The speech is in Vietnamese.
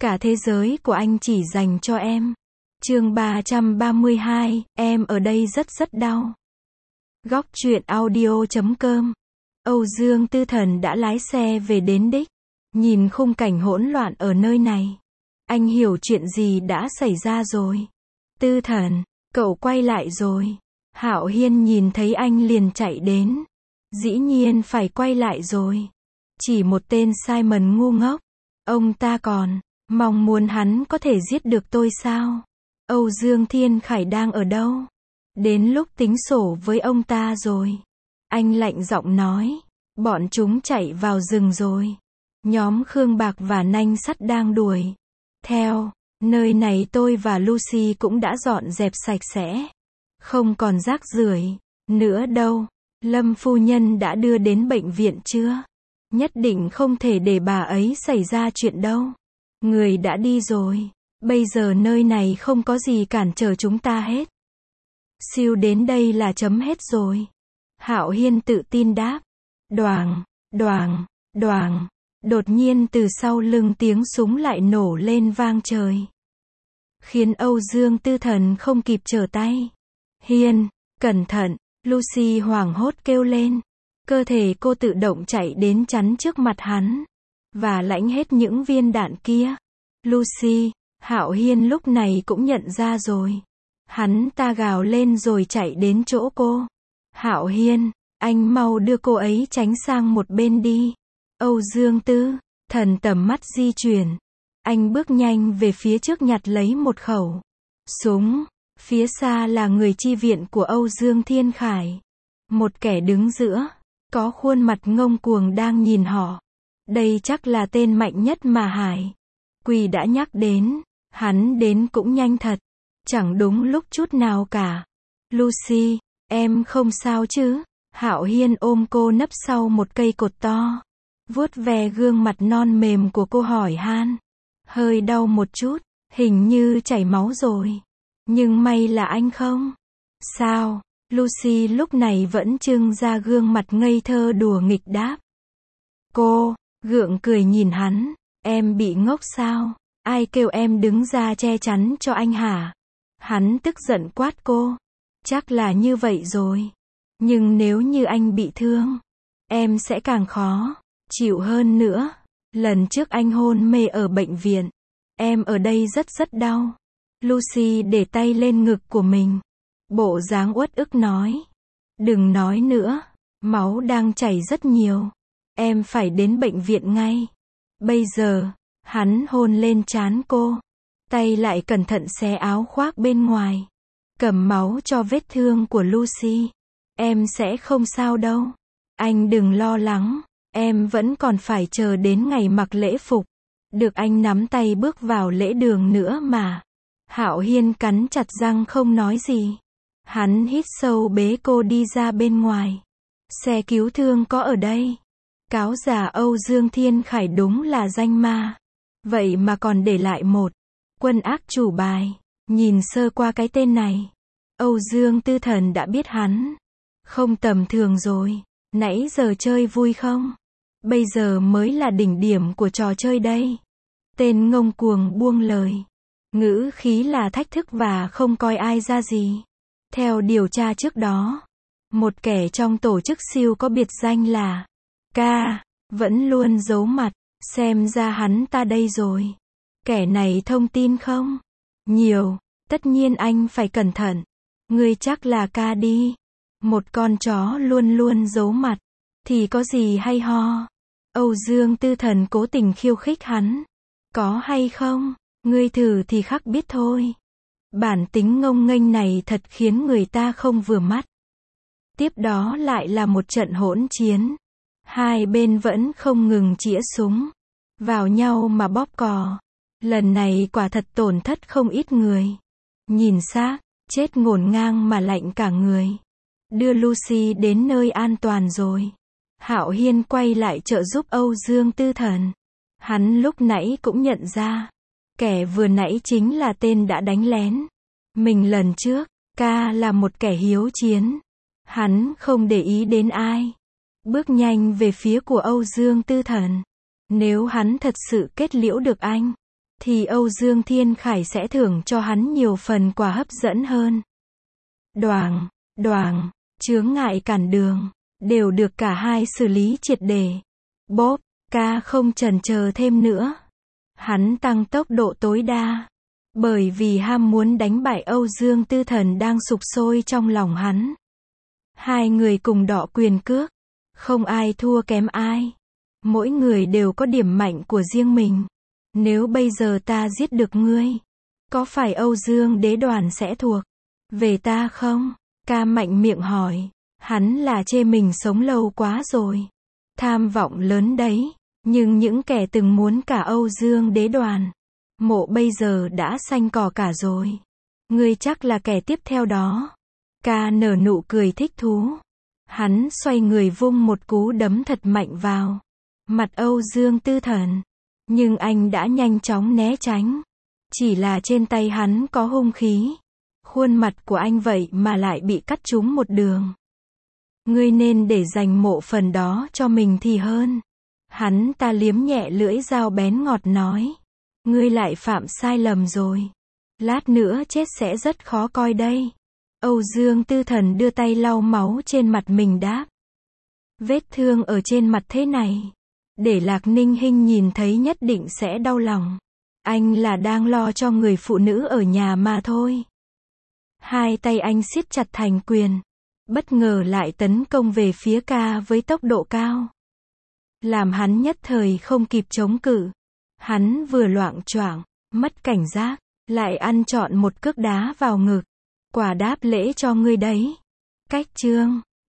Cả thế giới của anh chỉ dành cho em. Chương 332, em ở đây rất rất đau. Góc truyện audio.com. Âu Dương Tư Thần đã lái xe về đến đích. Nhìn khung cảnh hỗn loạn ở nơi này, anh hiểu chuyện gì đã xảy ra rồi. Tư Thần, cậu quay lại rồi. Hạo Hiên nhìn thấy anh liền chạy đến. Dĩ nhiên phải quay lại rồi. Chỉ một tên Simon ngu ngốc. Ông ta còn mong muốn hắn có thể giết được tôi sao? Âu Dương Thiên Khải đang ở đâu? Đến lúc tính sổ với ông ta rồi. Anh lạnh giọng nói. Bọn chúng chạy vào rừng rồi. Nhóm Khương Bạc và Nanh Sắt đang đuổi theo. Nơi này tôi và Lucy cũng đã dọn dẹp sạch sẽ. Không còn rác rưởi nữa đâu. Lâm phu nhân đã đưa đến bệnh viện chưa? Nhất định không thể để bà ấy xảy ra chuyện đâu. Người đã đi rồi. Bây giờ nơi này không có gì cản trở chúng ta hết. Siêu đến đây là chấm hết rồi. Hạo Hiên tự tin đáp. Đoàng, đoàng, đoàng. Đột nhiên từ sau lưng tiếng súng lại nổ lên vang trời. Khiến Âu Dương Tư Thần không kịp trở tay. Hiên, cẩn thận, Lucy hoảng hốt kêu lên. Cơ thể cô tự động chạy đến chắn trước mặt hắn. Và lãnh hết những viên đạn kia. Lucy, Hạo Hiên lúc này cũng nhận ra rồi. Hắn ta gào lên rồi chạy đến chỗ cô. Hạo Hiên, anh mau đưa cô ấy tránh sang một bên đi. Âu Dương Tư Thần tầm mắt di chuyển. Anh bước nhanh về phía trước nhặt lấy một khẩu súng. Phía xa là người chi viện của Âu Dương Thiên Khải. Một kẻ đứng giữa, có khuôn mặt ngông cuồng đang nhìn họ. Đây chắc là tên mạnh nhất mà Hải Quỳ đã nhắc đến. Hắn đến cũng nhanh thật. Chẳng đúng lúc chút nào cả. Lucy, em không sao chứ? Hạo Hiên ôm cô nấp sau một cây cột to. Vuốt ve gương mặt non mềm của cô hỏi han. Hơi đau một chút, hình như chảy máu rồi. Nhưng may là anh không sao. Lucy lúc này vẫn trưng ra gương mặt ngây thơ đùa nghịch đáp. Cô gượng cười nhìn hắn. Em bị ngốc sao? Ai kêu em đứng ra che chắn cho anh hả? Hắn tức giận quát cô. Chắc là như vậy rồi. Nhưng nếu như anh bị thương, em sẽ càng khó chịu hơn nữa. Lần trước anh hôn mê ở bệnh viện, em ở đây rất rất đau. Lucy để tay lên ngực của mình. Bộ dáng uất ức nói. Đừng nói nữa. Máu đang chảy rất nhiều. Em phải đến bệnh viện ngay. Bây giờ, hắn hôn lên trán cô. Tay lại cẩn thận xé áo khoác bên ngoài. Cầm máu cho vết thương của Lucy. Em sẽ không sao đâu. Anh đừng lo lắng. Em vẫn còn phải chờ đến ngày mặc lễ phục. Được anh nắm tay bước vào lễ đường nữa mà. Hạo Hiên cắn chặt răng không nói gì. Hắn hít sâu bế cô đi ra bên ngoài. Xe cứu thương có ở đây. Cáo già Âu Dương Thiên Khải đúng là danh ma. Vậy mà còn để lại một quân ác chủ bài. Nhìn sơ qua cái tên này, Âu Dương Tư Thần đã biết hắn không tầm thường rồi. Nãy giờ chơi vui không? Bây giờ mới là đỉnh điểm của trò chơi đây. Tên ngông cuồng buông lời. Ngữ khí là thách thức và không coi ai ra gì. Theo điều tra trước đó, một kẻ trong tổ chức siêu có biệt danh là K, vẫn luôn giấu mặt. Xem ra hắn ta đây rồi. Kẻ này thông tin không? Nhiều. Tất nhiên anh phải cẩn thận. Ngươi chắc là K đi. Một con chó luôn luôn giấu mặt. Thì có gì hay ho? Âu Dương Tư Thần cố tình khiêu khích hắn. Có hay không? Ngươi thử thì khắc biết thôi. Bản tính ngông nghênh này thật khiến người ta không vừa mắt. Tiếp đó lại là một trận hỗn chiến. Hai bên vẫn không ngừng chĩa súng vào nhau mà bóp cò. Lần này quả thật tổn thất không ít người. Nhìn xác chết ngổn ngang mà lạnh cả người. Đưa Lucy đến nơi an toàn rồi. Hạo Hiên quay lại trợ giúp Âu Dương Tư Thần. Hắn lúc nãy cũng nhận ra. Kẻ vừa nãy chính là tên đã đánh lén mình lần trước. K là một kẻ hiếu chiến. Hắn không để ý đến ai. Bước nhanh về phía của Âu Dương Tư Thần. Nếu hắn thật sự kết liễu được anh, thì Âu Dương Thiên Khải sẽ thưởng cho hắn nhiều phần quà hấp dẫn hơn. Đoàng, đoàng, chướng ngại cản đường, đều được cả hai xử lý triệt để. Bốp, ca không chần chờ thêm nữa. Hắn tăng tốc độ tối đa. Bởi vì ham muốn đánh bại Âu Dương Tư Thần đang sục sôi trong lòng hắn. Hai người cùng đọ quyền cước. Không ai thua kém ai. Mỗi người đều có điểm mạnh của riêng mình. Nếu bây giờ ta giết được ngươi, có phải Âu Dương Đế Đoàn sẽ thuộc về ta không? Ca mạnh miệng hỏi. Hắn là chê mình sống lâu quá rồi. Tham vọng lớn đấy. Nhưng những kẻ từng muốn cả Âu Dương Đế Đoàn, mộ bây giờ đã xanh cỏ cả rồi. Ngươi chắc là kẻ tiếp theo đó. Ca nở nụ cười thích thú. Hắn xoay người vung một cú đấm thật mạnh vào mặt Âu Dương Tư Thần. Nhưng anh đã nhanh chóng né tránh. Chỉ là trên tay hắn có hung khí. Khuôn mặt của anh vậy mà lại bị cắt trúng một đường. Ngươi nên để dành mộ phần đó cho mình thì hơn. Hắn ta liếm nhẹ lưỡi dao bén ngọt nói. Ngươi lại phạm sai lầm rồi. Lát nữa chết sẽ rất khó coi đây. Âu Dương Tư Thần đưa tay lau máu trên mặt mình đáp. Vết thương ở trên mặt thế này, để Lạc Ninh Hinh nhìn thấy nhất định sẽ đau lòng. Anh là đang lo cho người phụ nữ ở nhà mà thôi. Hai tay anh siết chặt thành quyền. Bất ngờ lại tấn công về phía Ca với tốc độ cao. Làm hắn nhất thời không kịp chống cự. Hắn vừa loạng choạng, mất cảnh giác, lại ăn trọn một cước đá vào ngực. Quả đáp lễ cho ngươi đấy. Cách chương